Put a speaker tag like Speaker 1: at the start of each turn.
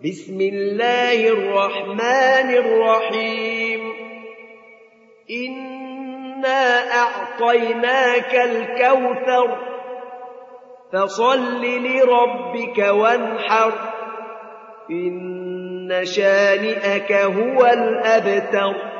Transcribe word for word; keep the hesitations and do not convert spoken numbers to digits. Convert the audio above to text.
Speaker 1: بسم الله الرحمن الرحيم إنا أعطيناك الكوثر فصل لربك وانحر إن شانئك هو الأبتر